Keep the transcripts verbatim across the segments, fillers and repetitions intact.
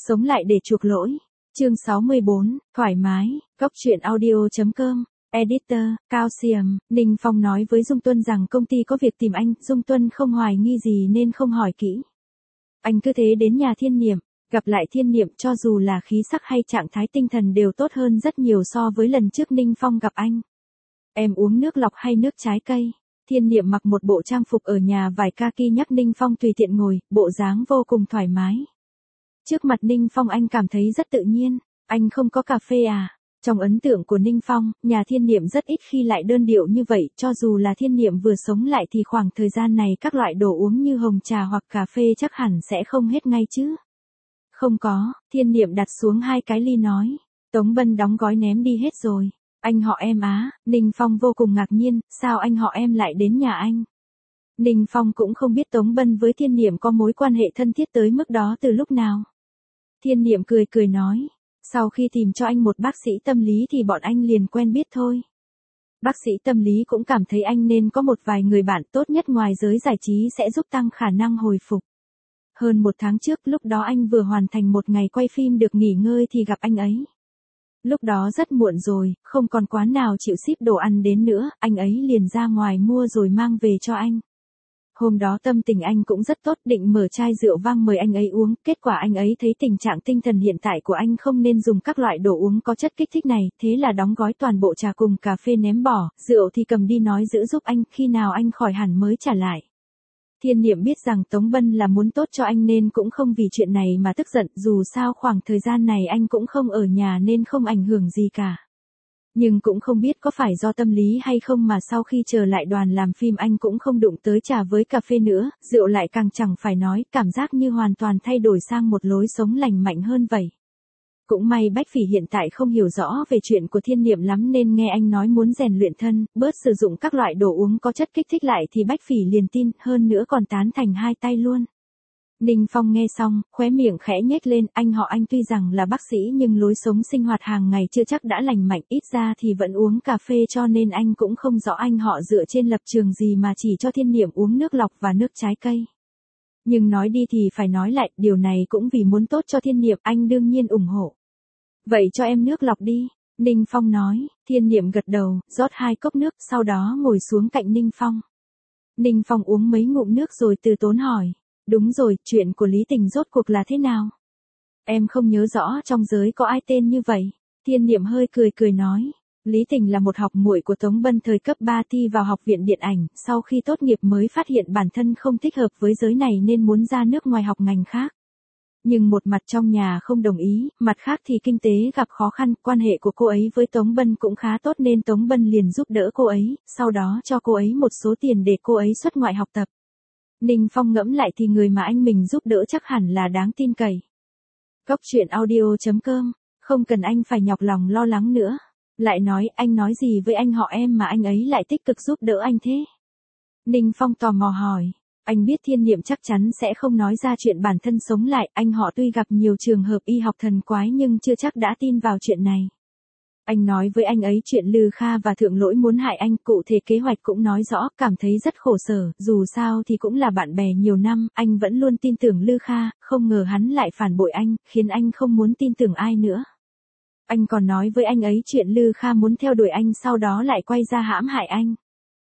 Sống lại để chuộc lỗi. Chương sáu mươi bốn, thoải mái, góc truyện audio.com. Editor, Calcium. Ninh Phong nói với Dung Tuân rằng công ty có việc tìm anh, Dung Tuân không hoài nghi gì nên không hỏi kỹ. Anh cứ thế đến nhà Thiên Niệm, gặp lại Thiên Niệm cho dù là khí sắc hay trạng thái tinh thần đều tốt hơn rất nhiều so với lần trước Ninh Phong gặp anh. Em uống nước lọc hay nước trái cây? Thiên Niệm mặc một bộ trang phục ở nhà vải kaki nhắc Ninh Phong tùy tiện ngồi, bộ dáng vô cùng thoải mái. Trước mặt Ninh Phong anh cảm thấy rất tự nhiên, anh không có cà phê à? Trong ấn tượng của Ninh Phong, nhà Thiên Niệm rất ít khi lại đơn điệu như vậy, cho dù là Thiên Niệm vừa sống lại thì khoảng thời gian này các loại đồ uống như hồng trà hoặc cà phê chắc hẳn sẽ không hết ngay chứ. Không có, Thiên Niệm đặt xuống hai cái ly nói. Tống Bân đóng gói ném đi hết rồi. Anh họ em á? Ninh Phong vô cùng ngạc nhiên, sao anh họ em lại đến nhà anh? Ninh Phong cũng không biết Tống Bân với Thiên Niệm có mối quan hệ thân thiết tới mức đó từ lúc nào. Thiên Niệm cười cười nói, sau khi tìm cho anh một bác sĩ tâm lý thì bọn anh liền quen biết thôi. Bác sĩ tâm lý cũng cảm thấy anh nên có một vài người bạn tốt nhất ngoài giới giải trí sẽ giúp tăng khả năng hồi phục. Hơn một tháng trước lúc đó anh vừa hoàn thành một ngày quay phim được nghỉ ngơi thì gặp anh ấy. Lúc đó rất muộn rồi, không còn quán nào chịu ship đồ ăn đến nữa, anh ấy liền ra ngoài mua rồi mang về cho anh. Hôm đó tâm tình anh cũng rất tốt, định mở chai rượu vang mời anh ấy uống, kết quả anh ấy thấy tình trạng tinh thần hiện tại của anh không nên dùng các loại đồ uống có chất kích thích này, thế là đóng gói toàn bộ trà cùng cà phê ném bỏ, rượu thì cầm đi nói giữ giúp anh, khi nào anh khỏi hẳn mới trả lại. Thiên Niệm biết rằng Tống Bân là muốn tốt cho anh nên cũng không vì chuyện này mà tức giận, dù sao khoảng thời gian này anh cũng không ở nhà nên không ảnh hưởng gì cả. Nhưng cũng không biết có phải do tâm lý hay không mà sau khi trở lại đoàn làm phim anh cũng không đụng tới trà với cà phê nữa, rượu lại càng chẳng phải nói, cảm giác như hoàn toàn thay đổi sang một lối sống lành mạnh hơn vậy. Cũng may Bách Phỉ hiện tại không hiểu rõ về chuyện của Thiên Niệm lắm nên nghe anh nói muốn rèn luyện thân, bớt sử dụng các loại đồ uống có chất kích thích lại thì Bách Phỉ liền tin, hơn nữa còn tán thành hai tay luôn. Ninh Phong nghe xong, khóe miệng khẽ nhếch lên, anh họ anh tuy rằng là bác sĩ nhưng lối sống sinh hoạt hàng ngày chưa chắc đã lành mạnh, ít ra thì vẫn uống cà phê cho nên anh cũng không rõ anh họ dựa trên lập trường gì mà chỉ cho Thiên Niệm uống nước lọc và nước trái cây. Nhưng nói đi thì phải nói lại, điều này cũng vì muốn tốt cho Thiên Niệm, anh đương nhiên ủng hộ. Vậy cho em nước lọc đi, Ninh Phong nói. Thiên Niệm gật đầu, rót hai cốc nước, sau đó ngồi xuống cạnh Ninh Phong. Ninh Phong uống mấy ngụm nước rồi từ tốn hỏi. Đúng rồi, chuyện của Lý Tình rốt cuộc là thế nào? Em không nhớ rõ trong giới có ai tên như vậy. Thiên Niệm hơi cười cười nói. Lý Tình là một học muội của Tống Bân thời cấp ba thi vào học viện điện ảnh, sau khi tốt nghiệp mới phát hiện bản thân không thích hợp với giới này nên muốn ra nước ngoài học ngành khác. Nhưng một mặt trong nhà không đồng ý, mặt khác thì kinh tế gặp khó khăn, quan hệ của cô ấy với Tống Bân cũng khá tốt nên Tống Bân liền giúp đỡ cô ấy, sau đó cho cô ấy một số tiền để cô ấy xuất ngoại học tập. Ninh Phong ngẫm lại thì người mà anh mình giúp đỡ chắc hẳn là đáng tin cậy. Góc truyện audio.com, không cần anh phải nhọc lòng lo lắng nữa. Lại nói, anh nói gì với anh họ em mà anh ấy lại tích cực giúp đỡ anh thế? Ninh Phong tò mò hỏi. Anh biết Thiên Niệm chắc chắn sẽ không nói ra chuyện bản thân sống lại, anh họ tuy gặp nhiều trường hợp y học thần quái nhưng chưa chắc đã tin vào chuyện này. Anh nói với anh ấy chuyện Lư Kha và Thượng Lỗi muốn hại anh, cụ thể kế hoạch cũng nói rõ, cảm thấy rất khổ sở, dù sao thì cũng là bạn bè nhiều năm, anh vẫn luôn tin tưởng Lư Kha, không ngờ hắn lại phản bội anh, khiến anh không muốn tin tưởng ai nữa. Anh còn nói với anh ấy chuyện Lư Kha muốn theo đuổi anh sau đó lại quay ra hãm hại anh.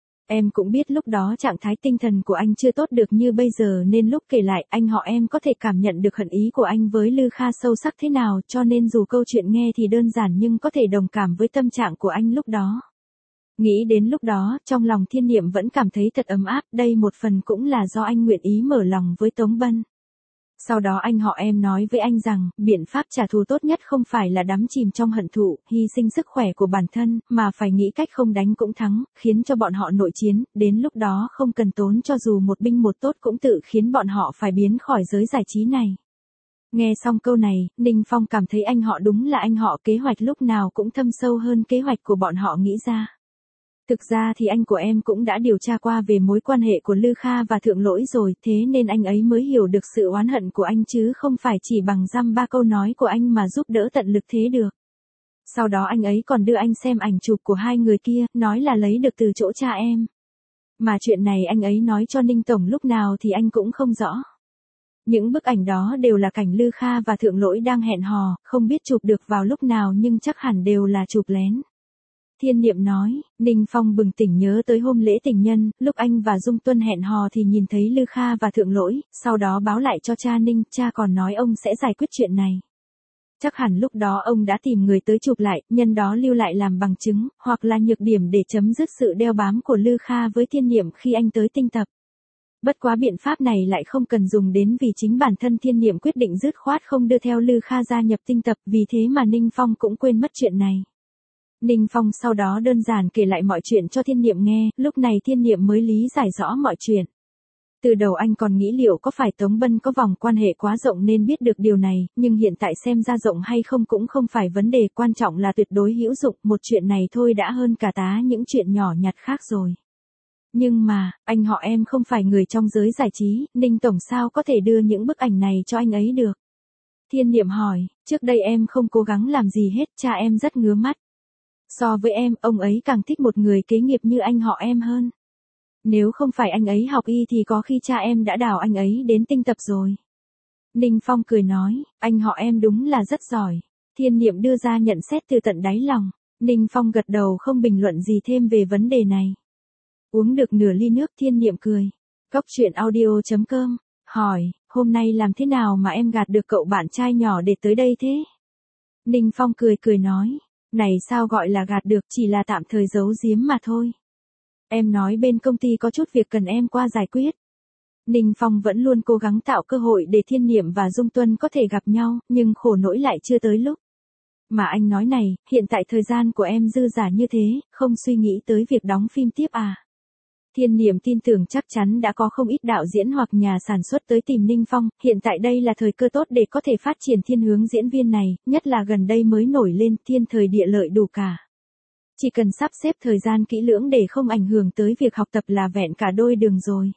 Em cũng biết lúc đó trạng thái tinh thần của anh chưa tốt được như bây giờ nên lúc kể lại anh họ em có thể cảm nhận được hận ý của anh với Lư Kha sâu sắc thế nào cho nên dù câu chuyện nghe thì đơn giản nhưng có thể đồng cảm với tâm trạng của anh lúc đó. Nghĩ đến lúc đó, trong lòng Thiên Niệm vẫn cảm thấy thật ấm áp, đây một phần cũng là do anh nguyện ý mở lòng với Tống Bân. Sau đó anh họ em nói với anh rằng, biện pháp trả thù tốt nhất không phải là đắm chìm trong hận thù, hy sinh sức khỏe của bản thân, mà phải nghĩ cách không đánh cũng thắng, khiến cho bọn họ nội chiến, đến lúc đó không cần tốn cho dù một binh một tốt cũng tự khiến bọn họ phải biến khỏi giới giải trí này. Nghe xong câu này, Ninh Phong cảm thấy anh họ đúng là anh họ, kế hoạch lúc nào cũng thâm sâu hơn kế hoạch của bọn họ nghĩ ra. Thực ra thì anh của em cũng đã điều tra qua về mối quan hệ của Lư Kha và Thượng Lỗi rồi, thế nên anh ấy mới hiểu được sự oán hận của anh chứ không phải chỉ bằng dăm ba câu nói của anh mà giúp đỡ tận lực thế được. Sau đó anh ấy còn đưa anh xem ảnh chụp của hai người kia, nói là lấy được từ chỗ cha em. Mà chuyện này anh ấy nói cho Ninh Tổng lúc nào thì anh cũng không rõ. Những bức ảnh đó đều là cảnh Lư Kha và Thượng Lỗi đang hẹn hò, không biết chụp được vào lúc nào nhưng chắc hẳn đều là chụp lén. Thiên Niệm nói, Ninh Phong bừng tỉnh nhớ tới hôm lễ tình nhân, lúc anh và Dung Tuân hẹn hò thì nhìn thấy Lư Kha và Thượng Lỗi, sau đó báo lại cho cha Ninh, cha còn nói ông sẽ giải quyết chuyện này. Chắc hẳn lúc đó ông đã tìm người tới chụp lại, nhân đó lưu lại làm bằng chứng, hoặc là nhược điểm để chấm dứt sự đeo bám của Lư Kha với Thiên Niệm khi anh tới tinh tập. Bất quá biện pháp này lại không cần dùng đến vì chính bản thân Thiên Niệm quyết định dứt khoát không đưa theo Lư Kha gia nhập tinh tập, vì thế mà Ninh Phong cũng quên mất chuyện này. Ninh Phong sau đó đơn giản kể lại mọi chuyện cho Thiên Niệm nghe, lúc này Thiên Niệm mới lý giải rõ mọi chuyện. Từ đầu anh còn nghĩ liệu có phải Tống Bân có vòng quan hệ quá rộng nên biết được điều này, nhưng hiện tại xem ra rộng hay không cũng không phải vấn đề, quan trọng là tuyệt đối hữu dụng, một chuyện này thôi đã hơn cả tá những chuyện nhỏ nhặt khác rồi. Nhưng mà, anh họ em không phải người trong giới giải trí, Ninh Tổng sao có thể đưa những bức ảnh này cho anh ấy được? Thiên Niệm hỏi, trước đây em không cố gắng làm gì hết, cha em rất ngứa mắt. So với em, ông ấy càng thích một người kế nghiệp như anh họ em hơn. Nếu không phải anh ấy học y thì có khi cha em đã đào anh ấy đến tinh tập rồi. Ninh Phong cười nói, anh họ em đúng là rất giỏi. Thiên Niệm đưa ra nhận xét từ tận đáy lòng. Ninh Phong gật đầu không bình luận gì thêm về vấn đề này. Uống được nửa ly nước, Thiên Niệm cười. Cốc truyện audio chấm com, hỏi, hôm nay làm thế nào mà em gạt được cậu bạn trai nhỏ để tới đây thế? Ninh Phong cười cười nói, này sao gọi là gạt được, chỉ là tạm thời giấu giếm mà thôi. Em nói bên công ty có chút việc cần em qua giải quyết. Ninh Phong vẫn luôn cố gắng tạo cơ hội để Thiên Niệm và Dung Tuân có thể gặp nhau, nhưng khổ nỗi lại chưa tới lúc. Mà anh nói này, hiện tại thời gian của em dư dả như thế, không suy nghĩ tới việc đóng phim tiếp à? Thiên Niệm tin tưởng chắc chắn đã có không ít đạo diễn hoặc nhà sản xuất tới tìm Ninh Phong, hiện tại đây là thời cơ tốt để có thể phát triển thiên hướng diễn viên này, nhất là gần đây mới nổi lên, thiên thời địa lợi đủ cả. Chỉ cần sắp xếp thời gian kỹ lưỡng để không ảnh hưởng tới việc học tập là vẹn cả đôi đường rồi.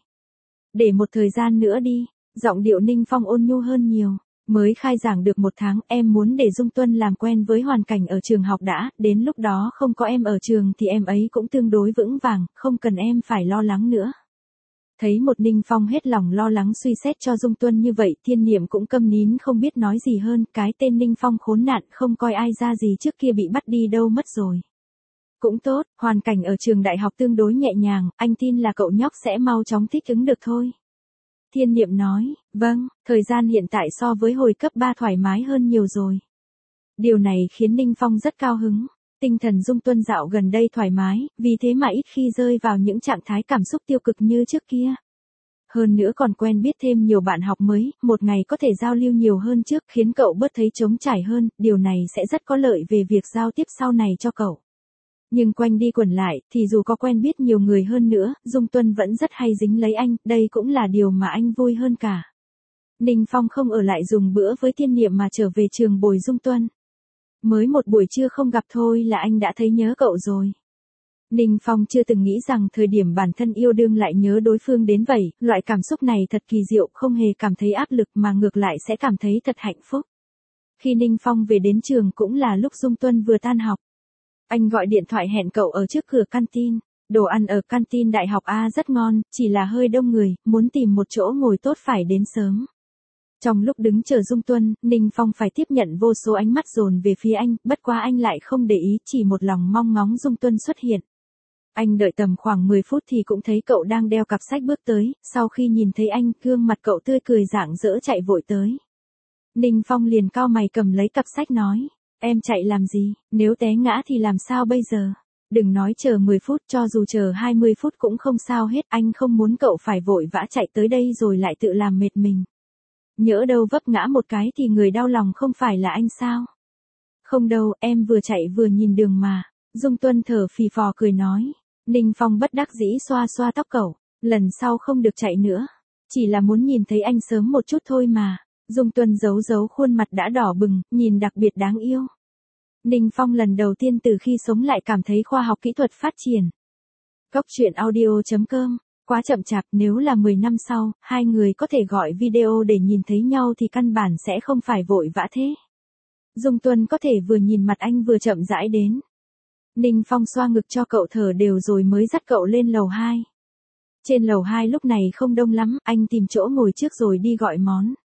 Để một thời gian nữa đi, giọng điệu Ninh Phong ôn nhu hơn nhiều. Mới khai giảng được một tháng, em muốn để Dung Tuân làm quen với hoàn cảnh ở trường học đã, đến lúc đó không có em ở trường thì em ấy cũng tương đối vững vàng, không cần em phải lo lắng nữa. Thấy một Ninh Phong hết lòng lo lắng suy xét cho Dung Tuân như vậy, Thiên Niệm cũng câm nín không biết nói gì hơn, cái tên Ninh Phong khốn nạn không coi ai ra gì trước kia bị bắt đi đâu mất rồi. Cũng tốt, hoàn cảnh ở trường đại học tương đối nhẹ nhàng, anh tin là cậu nhóc sẽ mau chóng thích ứng được thôi. Thiên Niệm nói, vâng, thời gian hiện tại so với hồi cấp ba thoải mái hơn nhiều rồi. Điều này khiến Ninh Phong rất cao hứng. Tinh thần Dung Tuân dạo gần đây thoải mái, vì thế mà ít khi rơi vào những trạng thái cảm xúc tiêu cực như trước kia. Hơn nữa còn quen biết thêm nhiều bạn học mới, một ngày có thể giao lưu nhiều hơn trước, khiến cậu bớt thấy trống trải hơn, điều này sẽ rất có lợi về việc giao tiếp sau này cho cậu. Nhưng quanh đi quẩn lại, thì dù có quen biết nhiều người hơn nữa, Dung Tuân vẫn rất hay dính lấy anh, đây cũng là điều mà anh vui hơn cả. Ninh Phong không ở lại dùng bữa với Thiên Niệm mà trở về trường bồi Dung Tuân. Mới một buổi trưa không gặp thôi là anh đã thấy nhớ cậu rồi. Ninh Phong chưa từng nghĩ rằng thời điểm bản thân yêu đương lại nhớ đối phương đến vậy, loại cảm xúc này thật kỳ diệu, không hề cảm thấy áp lực mà ngược lại sẽ cảm thấy thật hạnh phúc. Khi Ninh Phong về đến trường cũng là lúc Dung Tuân vừa tan học. Anh gọi điện thoại hẹn cậu ở trước cửa canteen. Đồ ăn ở canteen đại học A rất ngon, chỉ là hơi đông người, muốn tìm một chỗ ngồi tốt phải đến sớm. Trong lúc đứng chờ Dung Tuân, Ninh Phong phải tiếp nhận vô số ánh mắt dồn về phía anh, bất quá anh lại không để ý, chỉ một lòng mong ngóng Dung Tuân xuất hiện. Anh đợi tầm khoảng mười phút thì cũng thấy cậu đang đeo cặp sách bước tới, sau khi nhìn thấy anh, gương mặt cậu tươi cười rạng rỡ chạy vội tới. Ninh Phong liền cau mày cầm lấy cặp sách nói, em chạy làm gì, nếu té ngã thì làm sao bây giờ? Đừng nói chờ mười phút, cho dù chờ hai mươi phút cũng không sao hết, anh không muốn cậu phải vội vã chạy tới đây rồi lại tự làm mệt mình. Nhỡ đâu vấp ngã một cái thì người đau lòng không phải là anh sao? Không đâu, em vừa chạy vừa nhìn đường mà. Dung Tuân thở phì phò cười nói. Ninh Phong bất đắc dĩ xoa xoa tóc cậu, lần sau không được chạy nữa. Chỉ là muốn nhìn thấy anh sớm một chút thôi mà. Dung Tuân giấu giấu khuôn mặt đã đỏ bừng, nhìn đặc biệt đáng yêu. Ninh Phong lần đầu tiên từ khi sống lại cảm thấy khoa học kỹ thuật phát triển. Cốc truyện audio chấm com, quá chậm chạp, nếu là mười năm sau, hai người có thể gọi video để nhìn thấy nhau thì căn bản sẽ không phải vội vã thế. Dung Tuân có thể vừa nhìn mặt anh vừa chậm rãi đến. Ninh Phong xoa ngực cho cậu thở đều rồi mới dắt cậu lên lầu hai. Trên lầu hai lúc này không đông lắm, anh tìm chỗ ngồi trước rồi đi gọi món.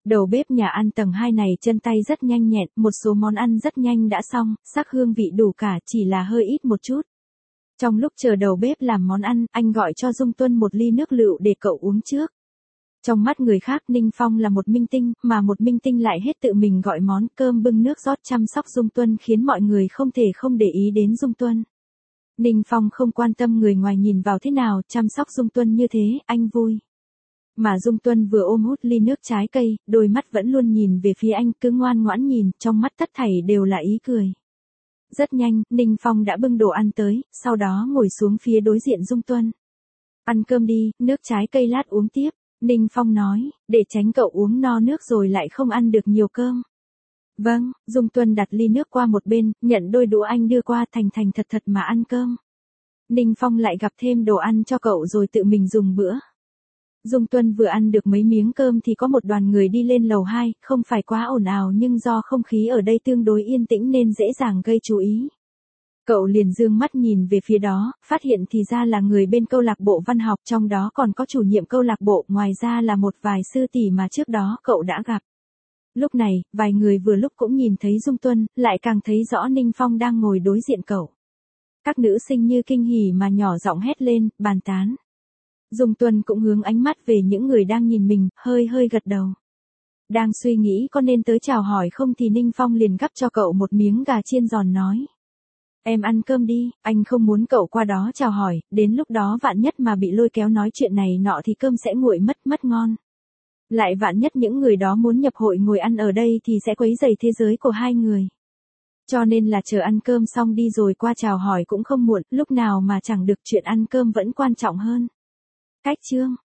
Đầu bếp nhà ăn tầng hai này chân tay rất nhanh nhẹn, một số món ăn rất nhanh đã xong, sắc hương vị đủ cả, chỉ là hơi ít một chút. Trong lúc chờ đầu bếp làm món ăn, anh gọi cho Dung Tuân một ly nước lựu để cậu uống trước. Trong mắt người khác Ninh Phong là một minh tinh, mà một minh tinh lại hết tự mình gọi món, cơm bưng nước rót chăm sóc Dung Tuân khiến mọi người không thể không để ý đến Dung Tuân. Ninh Phong không quan tâm người ngoài nhìn vào thế nào, chăm sóc Dung Tuân như thế, anh vui. Mà Dung Tuân vừa ôm hút ly nước trái cây, đôi mắt vẫn luôn nhìn về phía anh, cứ ngoan ngoãn nhìn, trong mắt tất thảy đều là ý cười. Rất nhanh, Ninh Phong đã bưng đồ ăn tới, sau đó ngồi xuống phía đối diện Dung Tuân. Ăn cơm đi, nước trái cây lát uống tiếp, Ninh Phong nói, để tránh cậu uống no nước rồi lại không ăn được nhiều cơm. Vâng, Dung Tuân đặt ly nước qua một bên, nhận đôi đũa anh đưa qua, thành thành thật thật mà ăn cơm. Ninh Phong lại gặp thêm đồ ăn cho cậu rồi tự mình dùng bữa. Dung Tuân vừa ăn được mấy miếng cơm thì có một đoàn người đi lên lầu hai, không phải quá ồn ào nhưng do không khí ở đây tương đối yên tĩnh nên dễ dàng gây chú ý. Cậu liền dương mắt nhìn về phía đó, phát hiện thì ra là người bên câu lạc bộ văn học, trong đó còn có chủ nhiệm câu lạc bộ, ngoài ra là một vài sư tỷ mà trước đó cậu đã gặp. Lúc này, vài người vừa lúc cũng nhìn thấy Dung Tuân, lại càng thấy rõ Ninh Phong đang ngồi đối diện cậu. Các nữ sinh như kinh hỉ mà nhỏ giọng hét lên, bàn tán. Dung Tuân cũng hướng ánh mắt về những người đang nhìn mình, hơi hơi gật đầu. Đang suy nghĩ có nên tới chào hỏi không thì Ninh Phong liền gắp cho cậu một miếng gà chiên giòn nói. Em ăn cơm đi, anh không muốn cậu qua đó chào hỏi, đến lúc đó vạn nhất mà bị lôi kéo nói chuyện này nọ thì cơm sẽ nguội mất, mất ngon. Lại vạn nhất những người đó muốn nhập hội ngồi ăn ở đây thì sẽ quấy rầy thế giới của hai người. Cho nên là chờ ăn cơm xong đi rồi qua chào hỏi cũng không muộn, lúc nào mà chẳng được, chuyện ăn cơm vẫn quan trọng hơn. Cách chương